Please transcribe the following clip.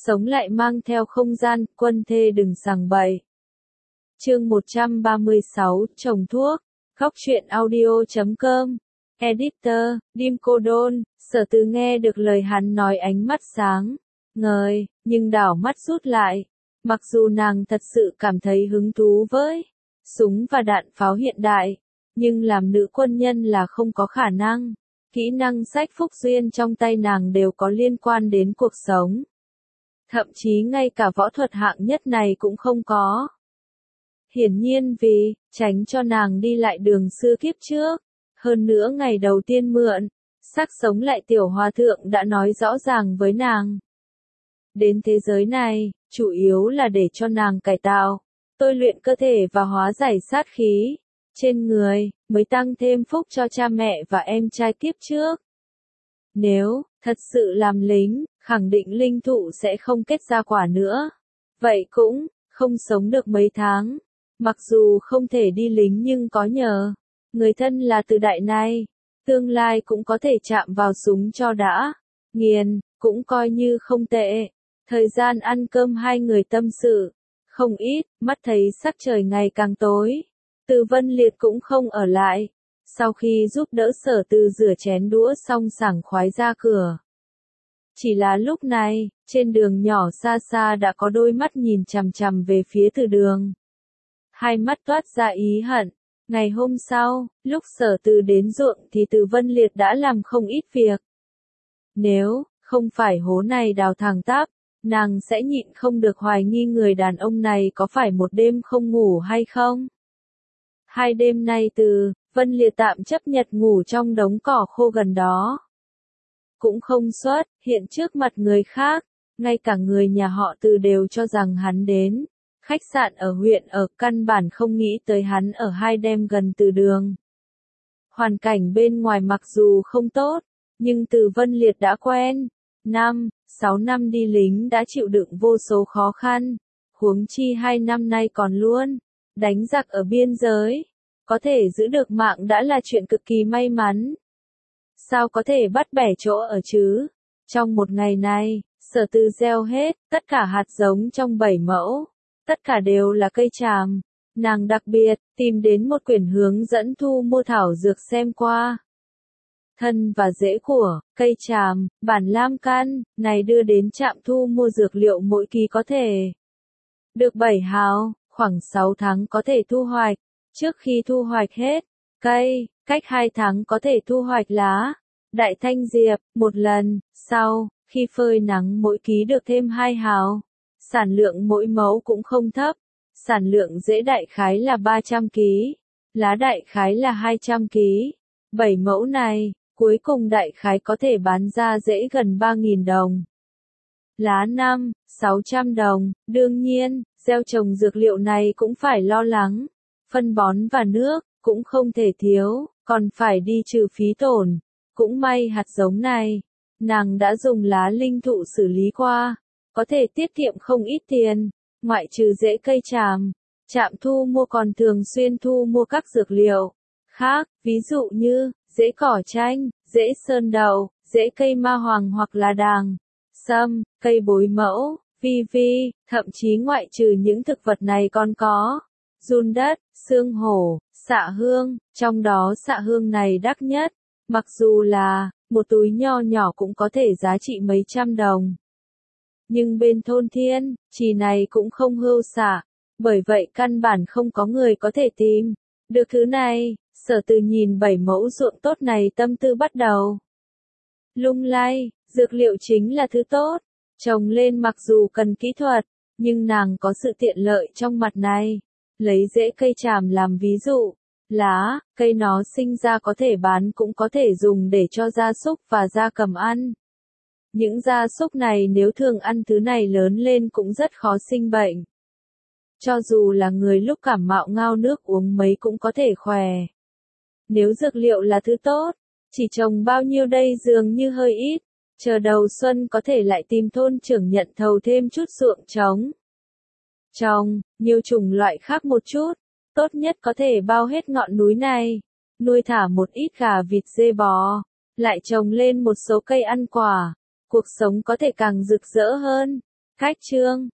sống lại mang theo không gian, quân thê đừng sằng bậy. Chương 136, trồng thuốc, góc truyện audio.com, editor, Dim Cô Đôn. Sở Từ nghe được lời hắn nói ánh mắt sáng ngời, nhưng đảo mắt rút lại. Mặc dù nàng thật sự cảm thấy hứng thú với súng và đạn pháo hiện đại, nhưng làm nữ quân nhân là không có khả năng. Kỹ năng sách Phúc Duyên trong tay nàng đều có liên quan đến cuộc sống. Thậm chí ngay cả võ thuật hạng nhất này cũng không có. Hiển nhiên vì tránh cho nàng đi lại đường xưa kiếp trước. Hơn nữa ngày đầu tiên mượn xác sống lại tiểu hòa thượng đã nói rõ ràng với nàng. Đến thế giới này, chủ yếu là để cho nàng cải tạo, tôi luyện cơ thể và hóa giải sát khí trên người, mới tăng thêm phúc cho cha mẹ và em trai kiếp trước. Nếu thật sự làm lính, khẳng định linh thụ sẽ không kết ra quả nữa. Vậy cũng không sống được mấy tháng. Mặc dù không thể đi lính nhưng có nhờ người thân là Từ Đại này, tương lai cũng có thể chạm vào súng cho đã nghiền, cũng coi như không tệ. Thời gian ăn cơm hai người tâm sự không ít, mắt thấy sắc trời ngày càng tối. Từ Vân Liệt cũng không ở lại. Sau khi giúp đỡ Sở Từ rửa chén đũa xong sảng khoái ra cửa. Chỉ là lúc này, trên đường nhỏ xa xa đã có đôi mắt nhìn chằm chằm về phía Từ Đường. Hai mắt toát ra ý hận. Ngày hôm sau, lúc Sở Từ đến ruộng thì Từ Vân Liệt đã làm không ít việc. Nếu không phải hố này đào thẳng tắp, nàng sẽ nhịn không được hoài nghi người đàn ông này có phải một đêm không ngủ hay không. Hai đêm nay Từ Vân Liệt tạm chấp nhận ngủ trong đống cỏ khô gần đó. Cũng không xuất hiện trước mặt người khác, ngay cả người nhà họ Từ đều cho rằng hắn đến khách sạn ở huyện ở, căn bản không nghĩ tới hắn ở hai đêm gần Từ Đường. Hoàn cảnh bên ngoài mặc dù không tốt, nhưng Từ Vân Liệt đã quen. 6 năm đi lính đã chịu đựng vô số khó khăn, huống chi 2 năm nay còn luôn đánh giặc ở biên giới, có thể giữ được mạng đã là chuyện cực kỳ may mắn. Sao có thể bắt bẻ chỗ ở chứ? Trong một ngày này, Sở Từ gieo hết tất cả hạt giống trong 7 mẫu, tất cả đều là cây tràm. Nàng đặc biệt tìm đến một quyển hướng dẫn thu mua thảo dược xem qua. Thân và rễ của cây tràm, bản lam căn này đưa đến trạm thu mua dược liệu mỗi ký có thể được 7 hào, khoảng 6 tháng có thể thu hoạch. Trước khi thu hoạch hết cây, cách 2 tháng có thể thu hoạch lá đại thanh diệp một lần. Sau khi phơi nắng mỗi ký được thêm 2 hào. Sản lượng mỗi mẫu cũng không thấp. Sản lượng rễ đại khái là 300 ký, lá đại khái là 200 ký. 7 mẫu này, cuối cùng đại khái có thể bán ra rễ gần 3.000 đồng. Lá 600 đồng, đương nhiên, gieo trồng dược liệu này cũng phải lo lắng. Phân bón và nước, cũng không thể thiếu, còn phải đi trừ phí tổn. Cũng may hạt giống này, nàng đã dùng lá linh thụ xử lý qua, có thể tiết kiệm không ít tiền. Ngoại trừ rễ cây tràm, trạm thu mua còn thường xuyên thu mua các dược liệu khác, ví dụ như rễ cỏ chanh, rễ sơn đậu, rễ cây ma hoàng hoặc là đàng, sâm, cây bối mẫu, vi, thậm chí ngoại trừ những thực vật này còn có giun đất, xương hổ, xạ hương, trong đó xạ hương này đắt nhất, mặc dù là một túi nho nhỏ cũng có thể giá trị mấy trăm đồng. Nhưng bên thôn Thiên, Trì này cũng không hưu xạ, bởi vậy căn bản không có người có thể tìm được thứ này. Sở Từ nhìn 7 mẫu ruộng tốt này tâm tư bắt đầu lung lay. Dược liệu chính là thứ tốt, trồng lên mặc dù cần kỹ thuật, nhưng nàng có sự tiện lợi trong mặt này. Lấy rễ cây tràm làm ví dụ, lá cây nó sinh ra có thể bán cũng có thể dùng để cho gia súc và gia cầm ăn. Những gia súc này nếu thường ăn thứ này lớn lên cũng rất khó sinh bệnh. Cho dù là người lúc cảm mạo ngao nước uống mấy cũng có thể khỏe. Nếu dược liệu là thứ tốt, chỉ trồng bao nhiêu đây dường như hơi ít. Chờ đầu xuân có thể lại tìm thôn trưởng nhận thầu thêm chút ruộng trống. Trồng nhiều chủng loại khác một chút, tốt nhất có thể bao hết ngọn núi này. Nuôi thả một ít gà vịt dê bò, lại trồng lên một số cây ăn quả. Cuộc sống có thể càng rực rỡ hơn. Khách chương